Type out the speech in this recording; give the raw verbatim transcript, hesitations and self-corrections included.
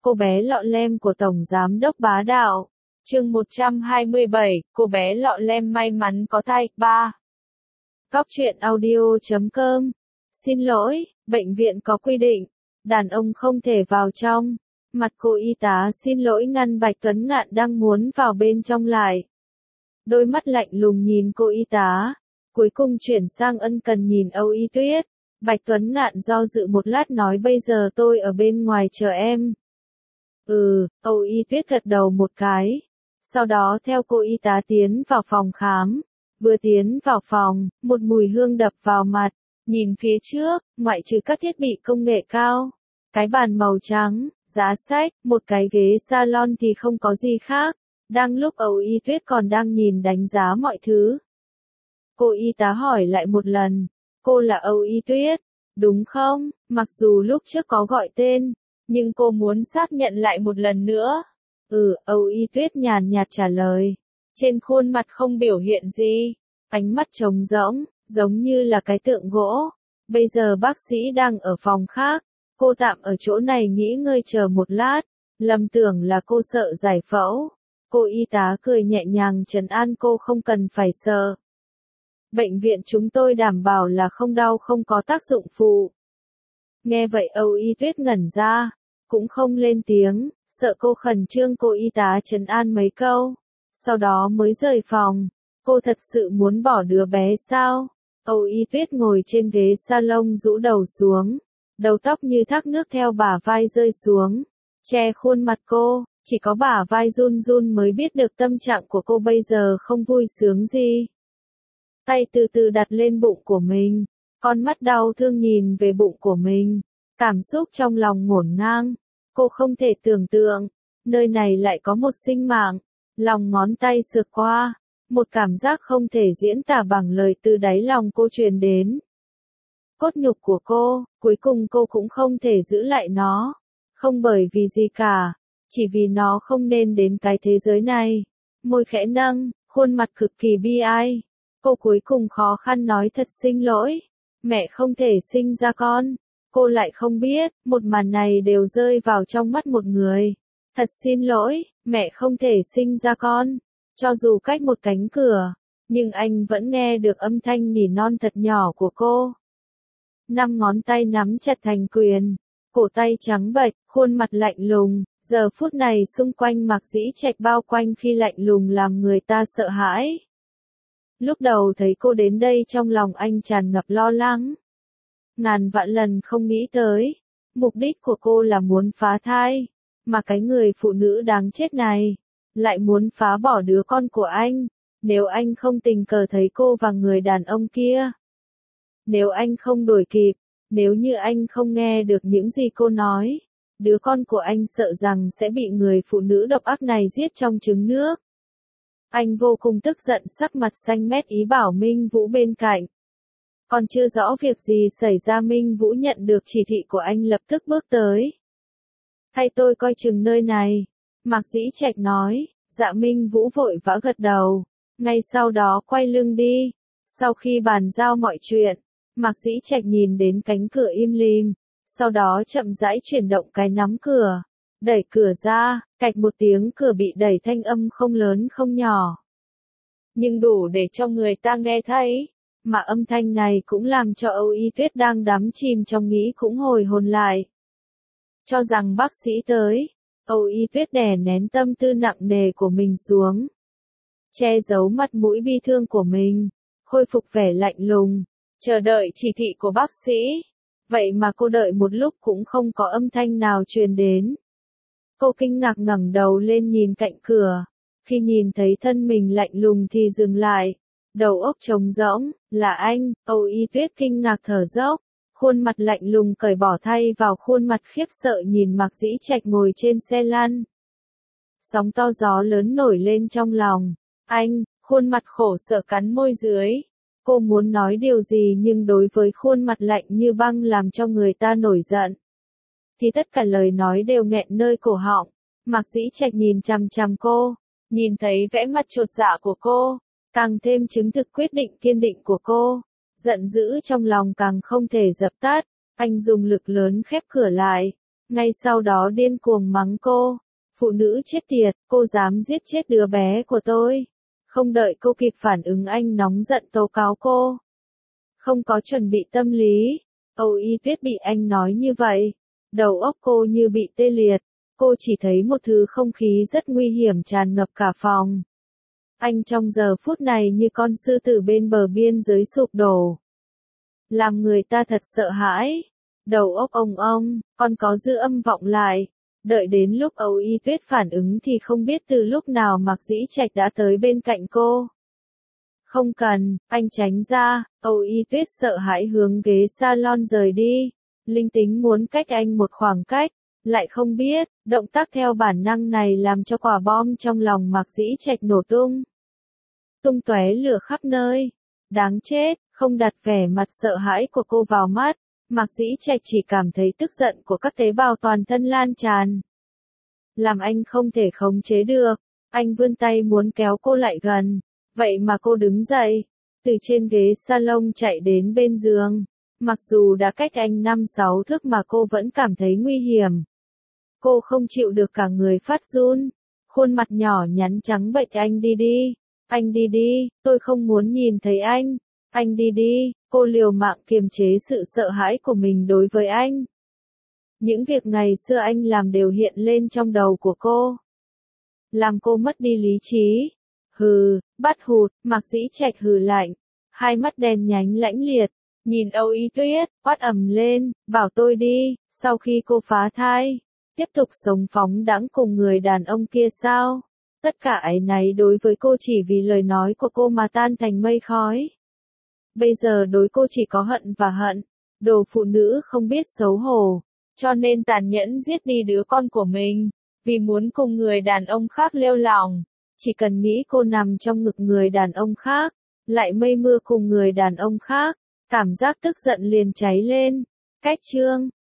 Cô bé lọ lem của Tổng Giám đốc bá đạo. Chương một trăm hai mươi bảy, cô bé lọ lem may mắn có thai. ba. Góc truyện audio chấm com. Xin lỗi, bệnh viện có quy định, đàn ông không thể vào trong. Mặt cô y tá xin lỗi ngăn Bạch Tuấn Ngạn đang muốn vào bên trong lại. Đôi mắt lạnh lùng nhìn cô y tá, cuối cùng chuyển sang ân cần nhìn Âu Y Tuyết. Bạch Tuấn Ngạn do dự một lát nói bây giờ tôi ở bên ngoài chờ em. Ừ, Âu Y Tuyết gật đầu một cái. Sau đó theo cô y tá tiến vào phòng khám. Vừa tiến vào phòng, một mùi hương đập vào mặt. Nhìn phía trước, ngoại trừ các thiết bị công nghệ cao, cái bàn màu trắng, giá sách, một cái ghế salon thì không có gì khác. Đang lúc Âu Y Tuyết còn đang nhìn đánh giá mọi thứ. Cô y tá hỏi lại một lần, cô là Âu Y Tuyết, đúng không? Mặc dù lúc trước có gọi tên, nhưng cô muốn xác nhận lại một lần nữa. Ừ, Âu Y Tuyết nhàn nhạt trả lời. Trên khuôn mặt không biểu hiện gì, ánh mắt trống rỗng, giống như là cái tượng gỗ. Bây giờ bác sĩ đang ở phòng khác, cô tạm ở chỗ này nghỉ ngơi chờ một lát. Lầm tưởng là cô sợ giải phẫu. Cô y tá cười nhẹ nhàng trấn an cô không cần phải sợ. Bệnh viện chúng tôi đảm bảo là không đau không có tác dụng phụ. Nghe vậy Âu Y Tuyết ngẩn ra, cũng không lên tiếng, sợ cô khẩn trương cô y tá trấn an mấy câu. Sau đó mới rời phòng. Cô thật sự muốn bỏ đứa bé sao? Âu Y Tuyết ngồi trên ghế salon rũ đầu xuống. Đầu tóc như thác nước theo bả vai rơi xuống, che khuôn mặt cô. Chỉ có bả vai run run mới biết được tâm trạng của cô bây giờ không vui sướng gì. Tay từ từ đặt lên bụng của mình. Con mắt đau thương nhìn về bụng của mình. Cảm xúc trong lòng ngổn ngang. Cô không thể tưởng tượng, nơi này lại có một sinh mạng. Lòng ngón tay sượt qua. Một cảm giác không thể diễn tả bằng lời từ đáy lòng cô truyền đến. Cốt nhục của cô, cuối cùng cô cũng không thể giữ lại nó. Không bởi vì gì cả. Chỉ vì nó không nên đến cái thế giới này. Môi khẽ nâng, khuôn mặt cực kỳ bi ai. Cô cuối cùng khó khăn nói thật xin lỗi. Mẹ không thể sinh ra con. Cô lại không biết, một màn này đều rơi vào trong mắt một người. Thật xin lỗi, mẹ không thể sinh ra con. Cho dù cách một cánh cửa, nhưng anh vẫn nghe được âm thanh nỉ non thật nhỏ của cô. Năm ngón tay nắm chặt thành quyền. Cổ tay trắng bệch, khuôn mặt lạnh lùng. Giờ phút này xung quanh Mạc Dĩ Trạch bao quanh khi lạnh lùng làm người ta sợ hãi. Lúc đầu thấy cô đến đây trong lòng anh tràn ngập lo lắng. Ngàn vạn lần không nghĩ tới. Mục đích của cô là muốn phá thai. Mà cái người phụ nữ đáng chết này lại muốn phá bỏ đứa con của anh. Nếu anh không tình cờ thấy cô và người đàn ông kia. Nếu anh không đuổi kịp. Nếu như anh không nghe được những gì cô nói. Đứa con của anh sợ rằng sẽ bị người phụ nữ độc ác này giết trong trứng nước. Anh vô cùng tức giận sắc mặt xanh mét ý bảo Minh Vũ bên cạnh. Còn chưa rõ việc gì xảy ra Minh Vũ nhận được chỉ thị của anh lập tức bước tới. Thay tôi coi chừng nơi này. Mạc Dĩ Trạch nói, dạ Minh Vũ vội vã gật đầu. Ngay sau đó quay lưng đi. Sau khi bàn giao mọi chuyện, Mạc Dĩ Trạch nhìn đến cánh cửa im lìm. Sau đó chậm rãi chuyển động cái nắm cửa. Đẩy cửa ra, cạch một tiếng cửa bị đẩy thanh âm không lớn không nhỏ. Nhưng đủ để cho người ta nghe thấy. Mà âm thanh này cũng làm cho Âu Y Tuyết đang đắm chìm trong nghĩ cũng hồi hồn lại. Cho rằng bác sĩ tới. Âu Y Tuyết đè nén tâm tư nặng nề của mình xuống. Che giấu mặt mũi bi thương của mình. Khôi phục vẻ lạnh lùng. Chờ đợi chỉ thị của bác sĩ. Vậy mà cô đợi một lúc cũng không có âm thanh nào truyền đến. Cô kinh ngạc ngẩng đầu lên nhìn cạnh cửa. Khi nhìn thấy thân mình lạnh lùng thì dừng lại. Đầu óc trống rỗng, là anh. Âu Y Tuyết kinh ngạc thở dốc. Khuôn mặt lạnh lùng cởi bỏ thay vào khuôn mặt khiếp sợ nhìn Mạc Dĩ Trạch ngồi trên xe lăn. Sóng to gió lớn nổi lên trong lòng. Anh, khuôn mặt khổ sở cắn môi dưới. Cô muốn nói điều gì nhưng đối với khuôn mặt lạnh như băng làm cho người ta nổi giận. Thì tất cả lời nói đều nghẹn nơi cổ họng. Mạc Dĩ Trạch nhìn chằm chằm cô. Nhìn thấy vẻ mặt chột dạ của cô. Càng thêm chứng thực quyết định kiên định của cô. Giận dữ trong lòng càng không thể dập tắt. Anh dùng lực lớn khép cửa lại. ngay sau đó điên cuồng mắng cô. Phụ nữ chết tiệt, cô dám giết chết đứa bé của tôi. Không đợi cô kịp phản ứng anh nóng giận tố cáo cô. Không có chuẩn bị tâm lý, Âu Y Tuyết bị anh nói như vậy. Đầu óc cô như bị tê liệt, cô chỉ thấy một thứ không khí rất nguy hiểm tràn ngập cả phòng. Anh trong giờ phút này như con sư tử bên bờ biên giới sụp đổ. Làm người ta thật sợ hãi. Đầu óc ông ông, còn có dư âm vọng lại. Đợi đến lúc Âu Y Tuyết phản ứng thì không biết từ lúc nào Mạc Dĩ Trạch đã tới bên cạnh cô. Không cần, anh tránh ra. Âu Y Tuyết sợ hãi hướng ghế salon rời đi. Linh tính muốn cách anh một khoảng cách, lại không biết, động tác theo bản năng này làm cho quả bom trong lòng Mạc Dĩ Trạch nổ tung. Tung tóe lửa khắp nơi. Đáng chết, không đặt vẻ mặt sợ hãi của cô vào mắt. Mạc Dĩ Trạch chỉ cảm thấy tức giận của các tế bào toàn thân lan tràn. Làm anh không thể khống chế được. Anh vươn tay muốn kéo cô lại gần. Vậy mà cô đứng dậy. Từ trên ghế salon chạy đến bên giường. Mặc dù đã cách anh năm sáu thước mà cô vẫn cảm thấy nguy hiểm. Cô không chịu được cả người phát run. Khuôn mặt nhỏ nhắn trắng bệch anh đi đi. Anh đi đi, tôi không muốn nhìn thấy anh. Anh đi đi, cô liều mạng kiềm chế sự sợ hãi của mình đối với anh. Những việc ngày xưa anh làm đều hiện lên trong đầu của cô. Làm cô mất đi lý trí. Hừ, bắt hụt, Mạc Dĩ Trạch hừ lạnh. Hai mắt đen nhánh lãnh liệt. Nhìn Âu Y Tuyết, quát ầm lên, bảo tôi đi, sau khi cô phá thai. Tiếp tục sống phóng đãng cùng người đàn ông kia sao? Tất cả áy náy đối với cô chỉ vì lời nói của cô mà tan thành mây khói. Bây giờ đối cô chỉ có hận và hận. Đồ phụ nữ không biết xấu hổ. Cho nên tàn nhẫn giết đi đứa con của mình. Vì muốn cùng người đàn ông khác lêu lỏng. Chỉ cần nghĩ cô nằm trong ngực người đàn ông khác. Lại mây mưa cùng người đàn ông khác. Cảm giác tức giận liền cháy lên. Cách chương.